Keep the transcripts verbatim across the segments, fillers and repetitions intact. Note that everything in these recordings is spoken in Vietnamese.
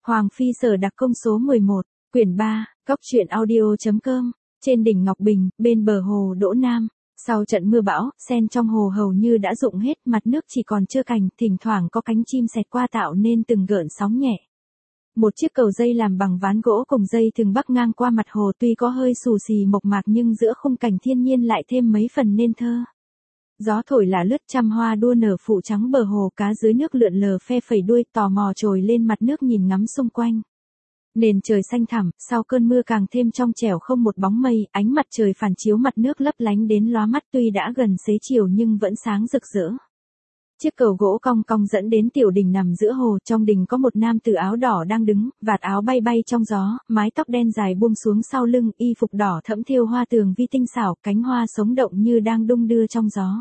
Hoàng Phi Sở Đặc Công số mười một, quyển ba, Cốc truyện audio.com, trên đỉnh Ngọc Bình, bên bờ hồ Đỗ Nam. Sau trận mưa bão, sen trong hồ hầu như đã rụng hết, mặt nước chỉ còn trơ cành, thỉnh thoảng có cánh chim xẹt qua tạo nên từng gợn sóng nhẹ. Một chiếc cầu dây làm bằng ván gỗ cùng dây thừng bắc ngang qua mặt hồ, tuy có hơi xù xì mộc mạc nhưng giữa khung cảnh thiên nhiên lại thêm mấy phần nên thơ. Gió thổi là lướt, trăm hoa đua nở phủ trắng bờ hồ, cá dưới nước lượn lờ phe phẩy đuôi, tò mò trồi lên mặt nước nhìn ngắm xung quanh. Nền trời xanh thẳm, sau cơn mưa càng thêm trong trẻo không một bóng mây, ánh mặt trời phản chiếu mặt nước lấp lánh đến lóa mắt, tuy đã gần xế chiều nhưng vẫn sáng rực rỡ. Chiếc cầu gỗ cong cong dẫn đến tiểu đình nằm giữa hồ, trong đình có một nam tử áo đỏ đang đứng, vạt áo bay bay trong gió, mái tóc đen dài buông xuống sau lưng, y phục đỏ thẫm thêu hoa tường vi tinh xảo, cánh hoa sống động như đang đung đưa trong gió.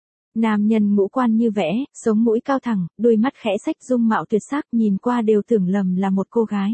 Nam nhân ngũ quan như vẽ, sống mũi cao thẳng, đôi mắt khẽ xách, dung mạo tuyệt sắc, nhìn qua đều tưởng lầm là một cô gái.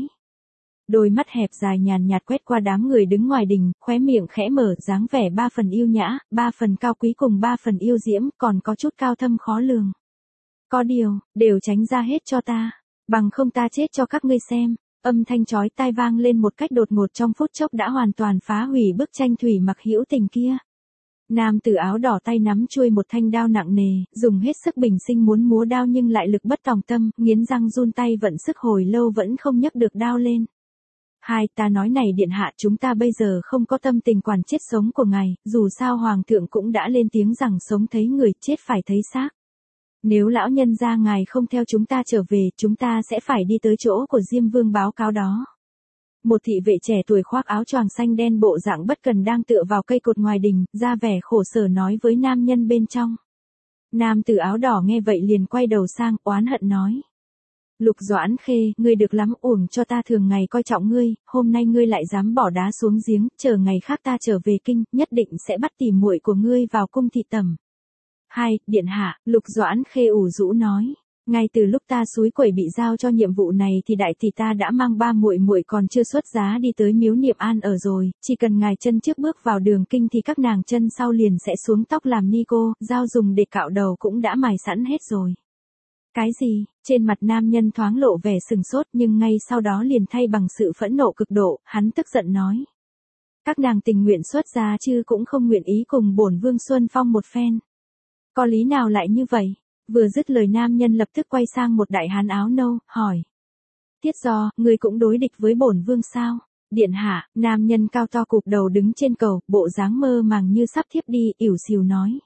Đôi mắt hẹp dài nhàn nhạt quét qua đám người đứng ngoài đình, khóe miệng khẽ mở, dáng vẻ ba phần yêu nhã, ba phần cao quý cùng ba phần yêu diễm, còn có chút cao thâm khó lường. Có điều, đều tránh ra hết cho ta, bằng không ta chết cho các ngươi xem. Âm thanh chói tai vang lên một cách đột ngột, trong phút chốc đã hoàn toàn phá hủy bức tranh thủy mặc hữu tình kia. Nam tử áo đỏ tay nắm chuôi một thanh đao nặng nề, dùng hết sức bình sinh muốn múa đao nhưng lại lực bất tòng tâm, nghiến răng run tay vận sức hồi lâu vẫn không nhấc được đao lên. Hai, ta nói này điện hạ, chúng ta bây giờ không có tâm tình quản chết sống của ngài, dù sao hoàng thượng cũng đã lên tiếng rằng sống thấy người, chết phải thấy xác. Nếu lão nhân gia ngài không theo chúng ta trở về, chúng ta sẽ phải đi tới chỗ của Diêm Vương báo cáo đó. Một thị vệ trẻ tuổi khoác áo choàng xanh đen bộ dạng bất cần đang tựa vào cây cột ngoài đình, ra vẻ khổ sở nói với nam nhân bên trong. Nam tử áo đỏ nghe vậy liền quay đầu sang, oán hận nói. Lục Doãn Khê, ngươi được lắm, uổng cho ta thường ngày coi trọng ngươi, hôm nay ngươi lại dám bỏ đá xuống giếng, chờ ngày khác ta trở về kinh, nhất định sẽ bắt tỉ muội của ngươi vào cung thị tẩm. Hai, điện hạ, Lục Doãn Khê ủ rũ nói. Ngay từ lúc ta xúi quẩy bị giao cho nhiệm vụ này thì đại tỷ ta đã mang ba muội muội còn chưa xuất giá đi tới miếu Niệm An ở rồi, chỉ cần ngài chân trước bước vào đường kinh thì các nàng chân sau liền sẽ xuống tóc làm ni cô, dao dùng để cạo đầu cũng đã mài sẵn hết rồi. Cái gì? Trên mặt nam nhân thoáng lộ vẻ sừng sốt nhưng ngay sau đó liền thay bằng sự phẫn nộ cực độ, hắn tức giận nói. Các nàng tình nguyện xuất gia chứ cũng không nguyện ý cùng bổn vương Xuân Phong một phen. Có lý nào lại như vậy? Vừa dứt lời nam nhân lập tức quay sang một đại hán áo nâu, hỏi. Tiết Do, ngươi cũng đối địch với bổn vương sao? Điện hạ, nam nhân cao to cụp đầu đứng trên cầu, bộ dáng mơ màng như sắp thiếp đi, ỉu xìu nói.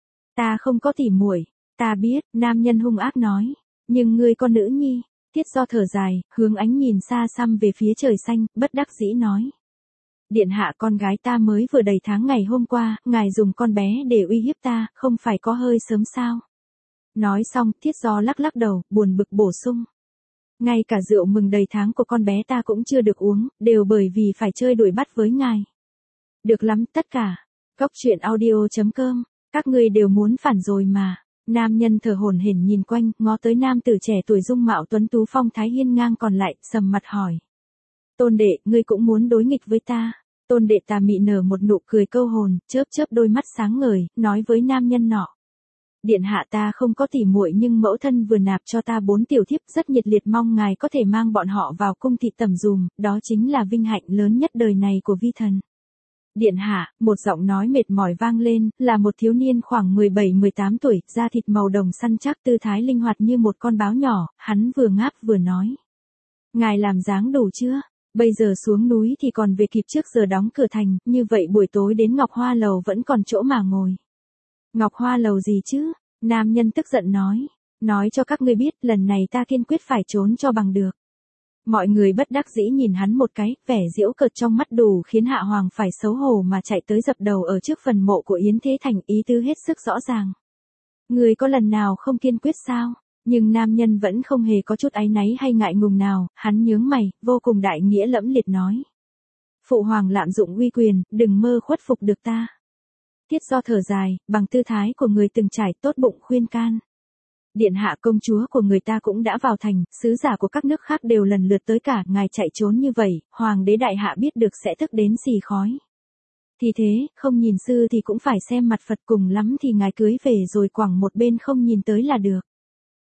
Ta không có tỉ muội. Ta biết, nam nhân hung ác nói. Nhưng ngươi con nữ nhi. Tiết Do thở dài, hướng ánh nhìn xa xăm về phía trời xanh, bất đắc dĩ nói. Điện hạ, con gái ta mới vừa đầy tháng ngày hôm qua, ngài dùng con bé để uy hiếp ta, không phải có hơi sớm sao? Nói xong, Tiết Do lắc lắc đầu, buồn bực bổ sung. Ngay cả rượu mừng đầy tháng của con bé ta cũng chưa được uống, đều bởi vì phải chơi đuổi bắt với ngài. Được lắm, tất cả. Cốc truyện audio.com, các ngươi đều muốn phản rồi mà. Nam nhân thở hổn hển nhìn quanh, ngó tới nam tử trẻ tuổi dung mạo tuấn tú phong thái hiên ngang còn lại, sầm mặt hỏi. Tôn đệ, ngươi cũng muốn đối nghịch với ta. Tôn đệ tà mị nở một nụ cười câu hồn, chớp chớp đôi mắt sáng ngời, nói với nam nhân nọ. Điện hạ, ta không có tỉ muội nhưng mẫu thân vừa nạp cho ta bốn tiểu thiếp, rất nhiệt liệt mong ngài có thể mang bọn họ vào cung thị tẩm dùm, đó chính là vinh hạnh lớn nhất đời này của vi thần. Điện hạ, một giọng nói mệt mỏi vang lên, là một thiếu niên khoảng mười bảy mười tám tuổi, da thịt màu đồng săn chắc, tư thái linh hoạt như một con báo nhỏ, hắn vừa ngáp vừa nói. Ngài làm dáng đủ chưa? Bây giờ xuống núi thì còn về kịp trước giờ đóng cửa thành, như vậy buổi tối đến Ngọc Hoa Lầu vẫn còn chỗ mà ngồi. Ngọc Hoa Lầu gì chứ? Nam nhân tức giận nói. Nói cho các ngươi biết, lần này ta kiên quyết phải trốn cho bằng được. Mọi người bất đắc dĩ nhìn hắn một cái, vẻ giễu cợt trong mắt đủ khiến Hạ Hoàng phải xấu hổ mà chạy tới dập đầu ở trước phần mộ của Yến Thế Thành, ý tứ hết sức rõ ràng. Người có lần nào không kiên quyết sao? Nhưng nam nhân vẫn không hề có chút áy náy hay ngại ngùng nào, hắn nhướng mày, vô cùng đại nghĩa lẫm liệt nói. Phụ hoàng lạm dụng uy quyền, đừng mơ khuất phục được ta. Tiết Do thở dài, bằng tư thái của người từng trải, tốt bụng khuyên can. Điện hạ, công chúa của người ta cũng đã vào thành, sứ giả của các nước khác đều lần lượt tới cả, ngài chạy trốn như vậy, hoàng đế đại hạ biết được sẽ tức đến xì khói. Thì thế, không nhìn sư thì cũng phải xem mặt Phật, cùng lắm thì ngài cưới về rồi quẳng một bên không nhìn tới là được.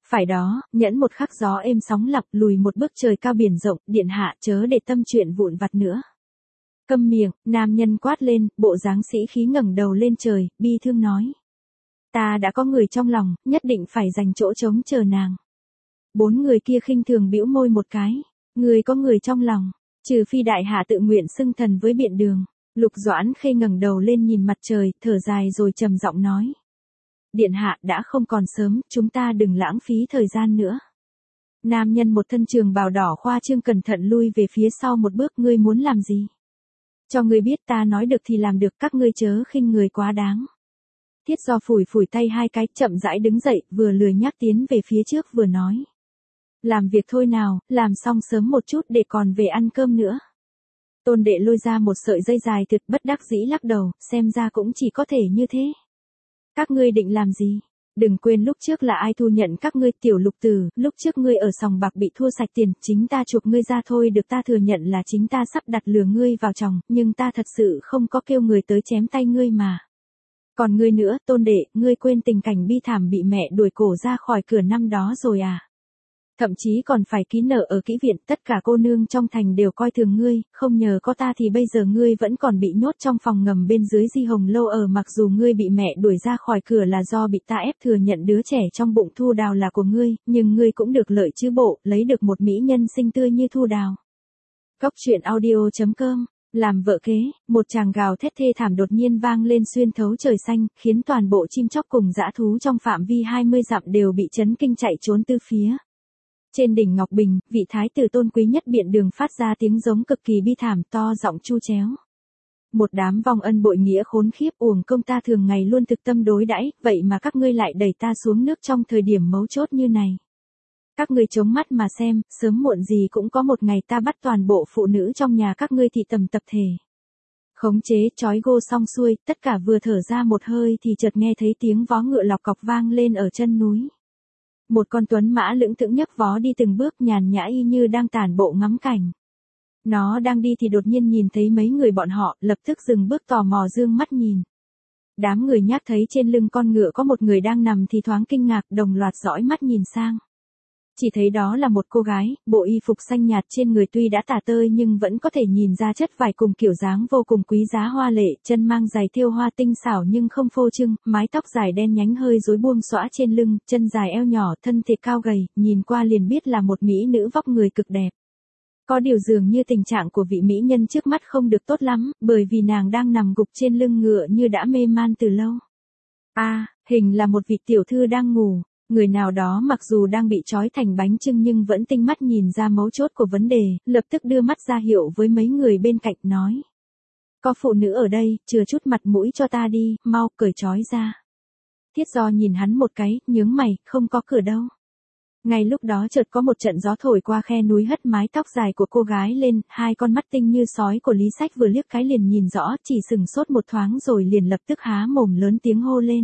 Phải đó, nhẫn một khắc gió êm sóng lọc, lùi một bước trời cao biển rộng, điện hạ chớ để tâm chuyện vụn vặt nữa. Câm miệng, nam nhân quát lên, bộ dáng sĩ khí ngẩng đầu lên trời, bi thương nói. Ta đã có người trong lòng, nhất định phải dành chỗ trống chờ nàng. Bốn người kia khinh thường bĩu môi một cái. Người có người trong lòng, trừ phi đại hạ tự nguyện xưng thần với biện đường. Lục Doãn Khê ngẩng đầu lên nhìn mặt trời, thở dài rồi trầm giọng nói. Điện hạ đã không còn sớm, chúng ta đừng lãng phí thời gian nữa. Nam nhân một thân trường bào đỏ khoa trương cẩn thận lui về phía sau một bước, ngươi muốn làm gì? Cho ngươi biết ta nói được thì làm được, các ngươi chớ khinh người quá đáng. Thiết Do phủi phủi tay hai cái, chậm rãi đứng dậy, vừa lười nhác tiến về phía trước vừa nói. Làm việc thôi nào, làm xong sớm một chút để còn về ăn cơm nữa. Tôn Đệ lôi ra một sợi dây dài tuyệt, bất đắc dĩ lắc đầu, xem ra cũng chỉ có thể như thế. Các ngươi định làm gì? Đừng quên lúc trước là ai thu nhận các ngươi, Tiểu Lục Tử, lúc trước ngươi ở sòng bạc bị thua sạch tiền, chính ta chuộc ngươi ra thôi, được, ta thừa nhận là chính ta sắp đặt lừa ngươi vào chồng, nhưng ta thật sự không có kêu người tới chém tay ngươi mà. Còn ngươi nữa, Tôn Đệ, ngươi quên tình cảnh bi thảm bị mẹ đuổi cổ ra khỏi cửa năm đó rồi à? Thậm chí còn phải ký nợ ở kỹ viện, tất cả cô nương trong thành đều coi thường ngươi, không nhờ có ta thì bây giờ ngươi vẫn còn bị nhốt trong phòng ngầm bên dưới Di Hồng Lâu ở, mặc dù ngươi bị mẹ đuổi ra khỏi cửa là do bị ta ép thừa nhận đứa trẻ trong bụng Thu Đào là của ngươi, nhưng ngươi cũng được lợi chứ bộ, lấy được một mỹ nhân xinh tươi như Thu Đào. Cốc truyện audio chấm com. Làm vợ kế, một tràng gào thét thê thảm đột nhiên vang lên xuyên thấu trời xanh, khiến toàn bộ chim chóc cùng dã thú trong phạm vi hai mươi dặm đều bị chấn kinh chạy trốn tứ phía. Trên đỉnh Ngọc Bình, vị thái tử tôn quý nhất biện đường phát ra tiếng giống cực kỳ bi thảm, to giọng chu chéo. Một đám vong ân bội nghĩa khốn khiếp, uổng công ta thường ngày luôn thực tâm đối đãi, vậy mà các ngươi lại đẩy ta xuống nước trong thời điểm mấu chốt như này. Các ngươi chống mắt mà xem, sớm muộn gì cũng có một ngày ta bắt toàn bộ phụ nữ trong nhà các ngươi thị tầm tập thể. Khống chế, trói gô xong xuôi, tất cả vừa thở ra một hơi thì chợt nghe thấy tiếng vó ngựa lọc cọc vang lên ở chân núi. Một con tuấn mã lững thững nhấc vó đi từng bước nhàn nhã y như đang tản bộ ngắm cảnh. Nó đang đi thì đột nhiên nhìn thấy mấy người bọn họ, lập tức dừng bước tò mò dương mắt nhìn. Đám người nhác thấy trên lưng con ngựa có một người đang nằm thì thoáng kinh ngạc, đồng loạt dõi mắt nhìn sang. Chỉ thấy đó là một cô gái, bộ y phục xanh nhạt trên người tuy đã tả tơi nhưng vẫn có thể nhìn ra chất vải cùng kiểu dáng vô cùng quý giá hoa lệ, chân mang giày thêu hoa tinh xảo nhưng không phô trương, mái tóc dài đen nhánh hơi rối buông xõa trên lưng, chân dài eo nhỏ, thân thịt cao gầy, nhìn qua liền biết là một mỹ nữ vóc người cực đẹp. Có điều dường như tình trạng của vị mỹ nhân trước mắt không được tốt lắm, bởi vì nàng đang nằm gục trên lưng ngựa như đã mê man từ lâu. A, à, hình là một vị tiểu thư đang ngủ. Người nào đó mặc dù đang bị trói thành bánh chưng nhưng vẫn tinh mắt nhìn ra mấu chốt của vấn đề, lập tức đưa mắt ra hiệu với mấy người bên cạnh nói. Có phụ nữ ở đây, chừa chút mặt mũi cho ta đi, mau cởi trói ra. Thiết Do nhìn hắn một cái, nhướng mày, không có cửa đâu. Ngay lúc đó chợt có một trận gió thổi qua khe núi hất mái tóc dài của cô gái lên, hai con mắt tinh như sói của Lý Sách vừa liếc cái liền nhìn rõ, chỉ sừng sốt một thoáng rồi liền lập tức há mồm lớn tiếng hô lên.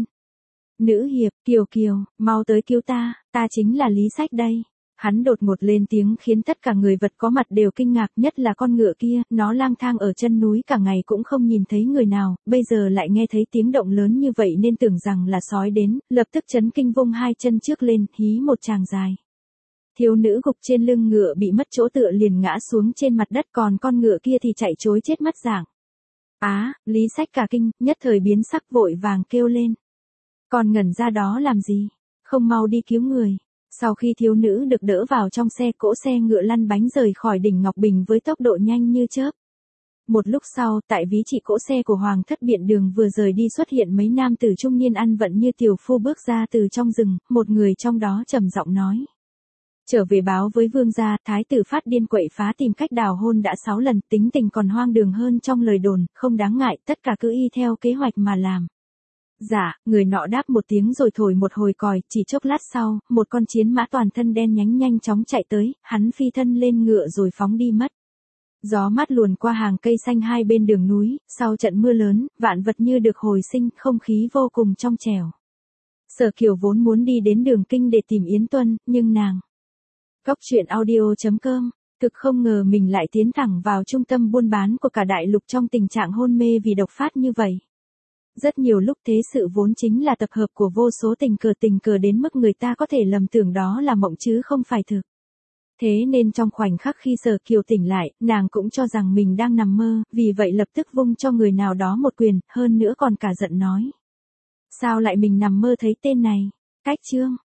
Nữ hiệp, Kiều Kiều, mau tới cứu ta, ta chính là Lý Sách đây. Hắn đột ngột lên tiếng khiến tất cả người vật có mặt đều kinh ngạc, nhất là con ngựa kia, nó lang thang ở chân núi cả ngày cũng không nhìn thấy người nào, bây giờ lại nghe thấy tiếng động lớn như vậy nên tưởng rằng là sói đến, lập tức chấn kinh vung hai chân trước lên, hí một tràng dài. Thiếu nữ gục trên lưng ngựa bị mất chỗ tựa liền ngã xuống trên mặt đất, còn con ngựa kia thì chạy trối chết mất dạng. Á, à, Lý Sách cả kinh, nhất thời biến sắc vội vàng kêu lên. Còn ngẩn ra đó làm gì? Không mau đi cứu người. Sau khi thiếu nữ được đỡ vào trong xe, cỗ xe ngựa lăn bánh rời khỏi đỉnh Ngọc Bình với tốc độ nhanh như chớp. Một lúc sau, tại ví trị cỗ xe của Hoàng thất biện đường vừa rời đi xuất hiện mấy nam tử trung niên ăn vận như tiểu phu bước ra từ trong rừng, một người trong đó trầm giọng nói. Trở về báo với vương gia, thái tử phát điên quậy phá tìm cách đào hôn đã sáu lần, tính tình còn hoang đường hơn trong lời đồn, không đáng ngại, tất cả cứ y theo kế hoạch mà làm. Dạ, người nọ đáp một tiếng rồi thổi một hồi còi, chỉ chốc lát sau, một con chiến mã toàn thân đen nhánh nhanh chóng chạy tới, hắn phi thân lên ngựa rồi phóng đi mất. Gió mát luồn qua hàng cây xanh hai bên đường núi, sau trận mưa lớn, vạn vật như được hồi sinh, không khí vô cùng trong trẻo. Sở Kiều vốn muốn đi đến Đường Kinh để tìm Yến Tuân, nhưng nàng. Cốc truyện audio chấm com, thực không ngờ mình lại tiến thẳng vào trung tâm buôn bán của cả đại lục trong tình trạng hôn mê vì độc phát như vậy. Rất nhiều lúc thế sự vốn chính là tập hợp của vô số tình cờ tình cờ đến mức người ta có thể lầm tưởng đó là mộng chứ không phải thực. Thế nên trong khoảnh khắc khi Sở Kiều tỉnh lại, nàng cũng cho rằng mình đang nằm mơ, vì vậy lập tức vung cho người nào đó một quyền, hơn nữa còn cả giận nói. Sao lại mình nằm mơ thấy tên này? Cách chương.